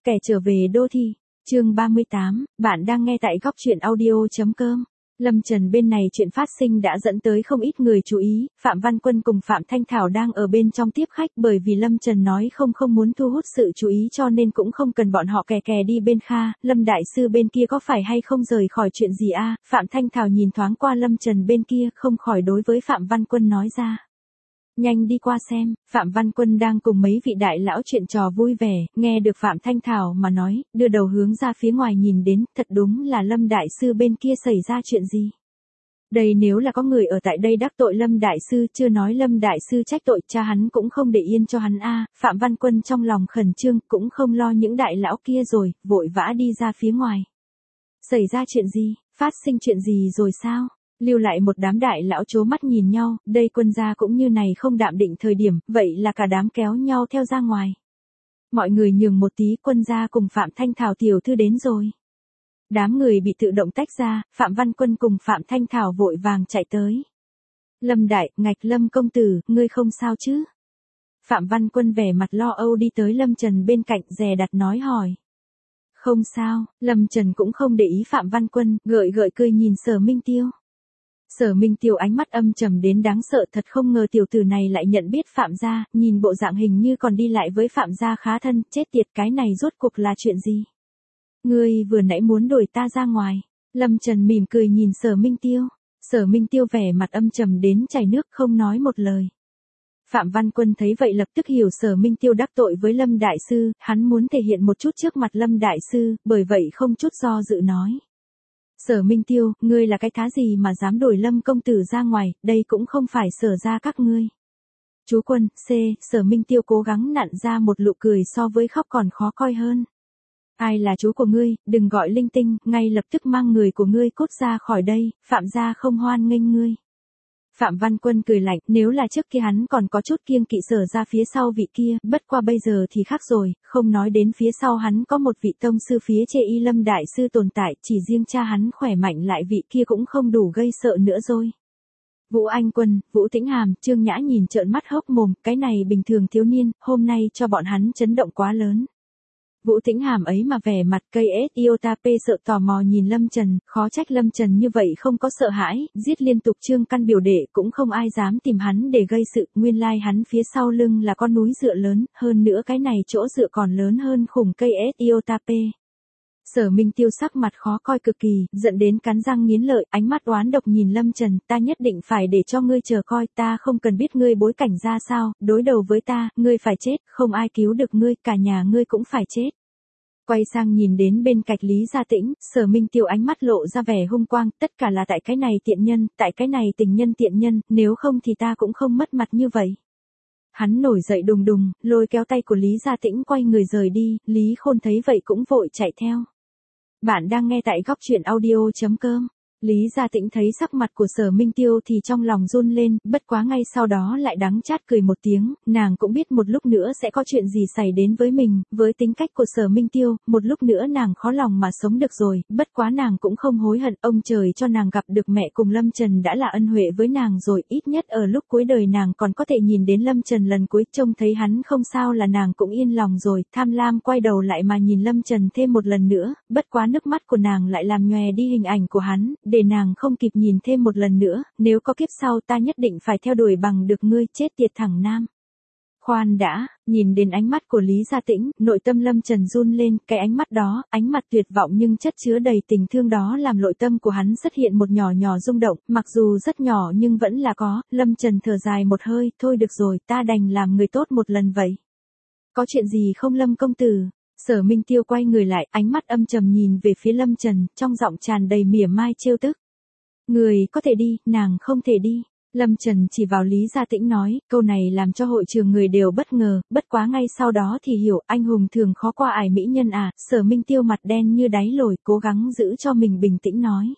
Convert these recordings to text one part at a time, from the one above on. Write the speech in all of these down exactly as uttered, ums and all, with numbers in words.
Kẻ trở về đô thị, chương ba mươi tám, bạn đang nghe tại góc truyện audio.com. Lâm Trần bên này chuyện phát sinh đã dẫn tới không ít người chú ý, Phạm Văn Quân cùng Phạm Thanh Thảo đang ở bên trong tiếp khách bởi vì Lâm Trần nói không không muốn thu hút sự chú ý cho nên cũng không cần bọn họ kè kè đi bên Kha, Lâm Đại Sư bên kia có phải hay không rời khỏi chuyện gì a? Phạm Thanh Thảo nhìn thoáng qua Lâm Trần bên kia không khỏi đối với Phạm Văn Quân nói ra. Nhanh đi qua xem, Phạm Văn Quân đang cùng mấy vị đại lão chuyện trò vui vẻ, nghe được Phạm Thanh Thảo mà nói, đưa đầu hướng ra phía ngoài nhìn đến, thật đúng là Lâm Đại Sư bên kia xảy ra chuyện gì. Đây nếu là có người ở tại đây đắc tội Lâm Đại Sư, chưa nói Lâm Đại Sư trách tội cha hắn cũng không để yên cho hắn a. Phạm Văn Quân trong lòng khẩn trương, cũng không lo những đại lão kia rồi, vội vã đi ra phía ngoài. Xảy ra chuyện gì, phát sinh chuyện gì rồi sao? Lưu lại một đám đại lão chố mắt nhìn nhau, đây quân gia cũng như này không đạm định thời điểm, vậy là cả đám kéo nhau theo ra ngoài. Mọi người nhường một tí, quân gia cùng Phạm Thanh Thảo tiểu thư đến rồi. Đám người bị tự động tách ra, Phạm Văn Quân cùng Phạm Thanh Thảo vội vàng chạy tới. Lâm Đại, ngạch Lâm công tử, ngươi không sao chứ? Phạm Văn Quân vẻ mặt lo âu đi tới Lâm Trần bên cạnh dè đặt nói hỏi. Không sao, Lâm Trần cũng không để ý Phạm Văn Quân, gợi gợi cười nhìn Sở Minh Tiêu. Sở Minh Tiêu ánh mắt âm trầm đến đáng sợ, thật không ngờ tiểu tử này lại nhận biết Phạm gia, nhìn bộ dạng hình như còn đi lại với Phạm gia khá thân, chết tiệt, cái này rốt cuộc là chuyện gì? Ngươi vừa nãy muốn đuổi ta ra ngoài. Lâm Trần mỉm cười nhìn Sở Minh Tiêu. Sở Minh Tiêu vẻ mặt âm trầm đến chảy nước không nói một lời. Phạm Văn Quân thấy vậy lập tức hiểu Sở Minh Tiêu đắc tội với Lâm Đại Sư, hắn muốn thể hiện một chút trước mặt Lâm Đại Sư, bởi vậy không chút do dự nói. Sở Minh Tiêu, ngươi là cái thá gì mà dám đuổi Lâm công tử ra ngoài, đây cũng không phải Sở gia các ngươi. Chú Quân, C, Sở Minh Tiêu cố gắng nặn ra một nụ cười so với khóc còn khó coi hơn. Ai là chú của ngươi, đừng gọi linh tinh, ngay lập tức mang người của ngươi cút ra khỏi đây, Phạm gia không hoan nghênh ngươi. Phạm Văn Quân cười lạnh, nếu là trước kia hắn còn có chút kiêng kỵ Sở ra phía sau vị kia, bất qua bây giờ thì khác rồi, không nói đến phía sau hắn có một vị tông sư phía chê y Lâm Đại Sư tồn tại, chỉ riêng cha hắn khỏe mạnh lại vị kia cũng không đủ gây sợ nữa rồi. Vũ Anh Quân, Vũ Tĩnh Hàm, Trương Nhã nhìn trợn mắt hốc mồm, cái này bình thường thiếu niên, hôm nay cho bọn hắn chấn động quá lớn. Vũ Tĩnh Hàm ấy mà vẻ mặt cây ết Iotap sợ tò mò nhìn Lâm Trần, khó trách Lâm Trần như vậy không có sợ hãi, giết liên tục Trương Căn biểu đệ cũng không ai dám tìm hắn để gây sự, nguyên lai hắn phía sau lưng là con núi dựa lớn, hơn nữa cái này chỗ dựa còn lớn hơn khủng cây ết Iotap. Sở Minh Tiêu sắc mặt khó coi cực kỳ, giận đến cắn răng nghiến lợi, ánh mắt oán độc nhìn Lâm Trần, ta nhất định phải để cho ngươi chờ coi, ta không cần biết ngươi bối cảnh ra sao, đối đầu với ta, ngươi phải chết, không ai cứu được ngươi, cả nhà ngươi cũng phải chết. Quay sang nhìn đến bên cạnh Lý Gia Tĩnh, Sở Minh Tiêu ánh mắt lộ ra vẻ hung quang, tất cả là tại cái này tiện nhân, tại cái này tình nhân tiện nhân, nếu không thì ta cũng không mất mặt như vậy. Hắn nổi dậy đùng đùng, lôi kéo tay của Lý Gia Tĩnh quay người rời đi, Lý Khôn thấy vậy cũng vội chạy theo. Bạn đang nghe tại góc truyện audio.com. Lý Gia Tĩnh thấy sắc mặt của Sở Minh Tiêu thì trong lòng run lên, bất quá ngay sau đó lại đắng chát cười một tiếng, nàng cũng biết một lúc nữa sẽ có chuyện gì xảy đến với mình, với tính cách của Sở Minh Tiêu, một lúc nữa nàng khó lòng mà sống được rồi, bất quá nàng cũng không hối hận, ông trời cho nàng gặp được mẹ cùng Lâm Trần đã là ân huệ với nàng rồi, ít nhất ở lúc cuối đời nàng còn có thể nhìn đến Lâm Trần lần cuối, trông thấy hắn không sao là nàng cũng yên lòng rồi, tham lam quay đầu lại mà nhìn Lâm Trần thêm một lần nữa, bất quá nước mắt của nàng lại làm nhòe đi hình ảnh của hắn, để nàng không kịp nhìn thêm một lần nữa, nếu có kiếp sau ta nhất định phải theo đuổi bằng được ngươi, chết tiệt thẳng nam. Khoan đã, nhìn đến ánh mắt của Lý Gia Tĩnh, nội tâm Lâm Trần run lên, cái ánh mắt đó, ánh mặt tuyệt vọng nhưng chất chứa đầy tình thương đó làm nội tâm của hắn xuất hiện một nhỏ nhỏ rung động, mặc dù rất nhỏ nhưng vẫn là có, Lâm Trần thở dài một hơi, thôi được rồi, ta đành làm người tốt một lần vậy. Có chuyện gì không Lâm công tử? Sở Minh Tiêu quay người lại, ánh mắt âm trầm nhìn về phía Lâm Trần, trong giọng tràn đầy mỉa mai trêu tức. Người có thể đi, nàng không thể đi. Lâm Trần chỉ vào Lý Gia Tĩnh nói, câu này làm cho hội trường người đều bất ngờ, bất quá ngay sau đó thì hiểu, anh hùng thường khó qua ải mỹ nhân à, Sở Minh Tiêu mặt đen như đáy lồi, cố gắng giữ cho mình bình tĩnh nói.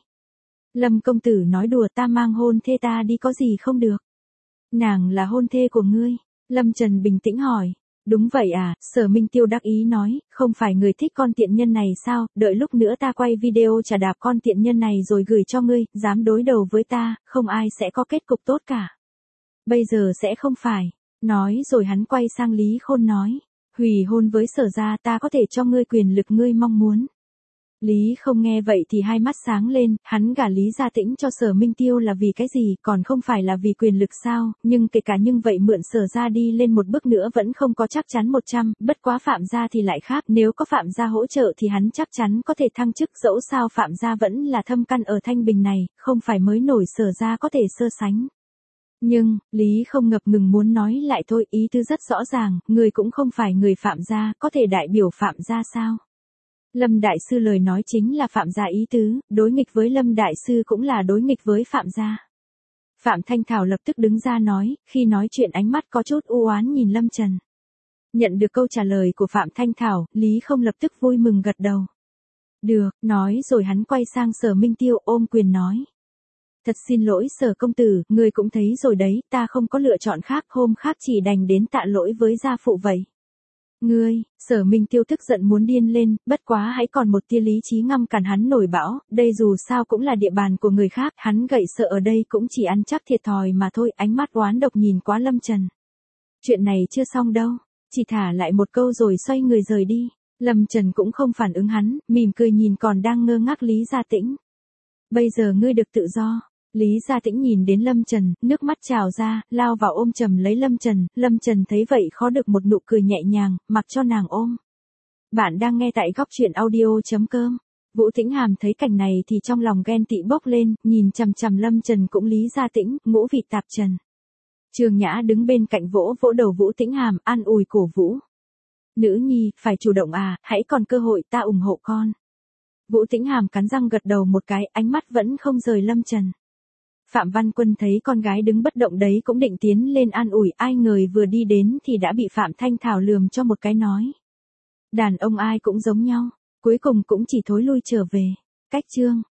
Lâm công tử nói đùa, ta mang hôn thê ta đi có gì không được. Nàng là hôn thê của ngươi. Lâm Trần bình tĩnh hỏi. Đúng vậy à, Sở Minh Tiêu đắc ý nói, không phải người thích con tiện nhân này sao, đợi lúc nữa ta quay video chà đạp con tiện nhân này rồi gửi cho ngươi, dám đối đầu với ta, không ai sẽ có kết cục tốt cả. Bây giờ sẽ không phải, nói rồi hắn quay sang Lý Khôn nói, Hủy hôn với Sở gia ta có thể cho ngươi quyền lực ngươi mong muốn. Lý không nghe vậy thì hai mắt sáng lên, hắn gả Lý Gia Tĩnh cho Sở Minh Tiêu là vì cái gì, còn không phải là vì quyền lực sao, nhưng kể cả nhưng vậy mượn Sở gia đi lên một bước nữa vẫn không có chắc chắn một trăm, bất quá Phạm gia thì lại khác, nếu có Phạm gia hỗ trợ thì hắn chắc chắn có thể thăng chức, dẫu sao Phạm gia vẫn là thâm căn ở Thanh Bình này, không phải mới nổi Sở gia có thể so sánh. Nhưng, Lý không ngập ngừng muốn nói lại thôi, ý tư rất rõ ràng, người cũng không phải người Phạm gia, có thể đại biểu Phạm gia sao? Lâm Đại Sư lời nói chính là Phạm gia ý tứ, đối nghịch với Lâm Đại Sư cũng là đối nghịch với Phạm gia. Phạm Thanh Thảo lập tức đứng ra nói, khi nói chuyện ánh mắt có chút u oán nhìn Lâm Trần. Nhận được câu trả lời của Phạm Thanh Thảo, Lý không lập tức vui mừng gật đầu. Được, nói rồi hắn quay sang Sở Minh Tiêu ôm quyền nói. Thật xin lỗi Sở công tử, ngươi cũng thấy rồi đấy, ta không có lựa chọn khác, hôm khác chỉ đành đến tạ lỗi với gia phụ vậy. Ngươi, Sở Minh Tiêu tức giận muốn điên lên, bất quá hãy còn một tia lý trí ngăn cản hắn nổi bão, đây dù sao cũng là địa bàn của người khác, hắn gậy sợ ở đây cũng chỉ ăn chắc thiệt thòi mà thôi, ánh mắt oán độc nhìn quá Lâm Trần. Chuyện này chưa xong đâu, chỉ thả lại một câu rồi xoay người rời đi. Lâm Trần cũng không phản ứng hắn, mỉm cười nhìn còn đang ngơ ngác Lý Gia Tĩnh. Bây giờ ngươi được tự do. Lý Gia Tĩnh nhìn đến Lâm Trần, nước mắt trào ra, lao vào ôm chầm lấy Lâm Trần, Lâm Trần thấy vậy khó được một nụ cười nhẹ nhàng, mặc cho nàng ôm. Bạn đang nghe tại góc truyện audio chấm com. Vũ Tĩnh Hàm thấy cảnh này thì trong lòng ghen tị bốc lên, nhìn chằm chằm Lâm Trần cũng Lý Gia Tĩnh, ngũ vị tạp trần. Trường Nhã đứng bên cạnh vỗ vỗ đầu Vũ Tĩnh Hàm, an ủi cổ vũ. Nữ nhi, phải chủ động à, hãy còn cơ hội ta ủng hộ con. Vũ Tĩnh Hàm cắn răng gật đầu một cái, ánh mắt vẫn không rời Lâm Trần. Phạm Văn Quân thấy con gái đứng bất động đấy cũng định tiến lên an ủi, ai ngờ vừa đi đến thì đã bị Phạm Thanh Thảo lườm cho một cái nói. Đàn ông ai cũng giống nhau, cuối cùng cũng chỉ thối lui trở về. Cách chương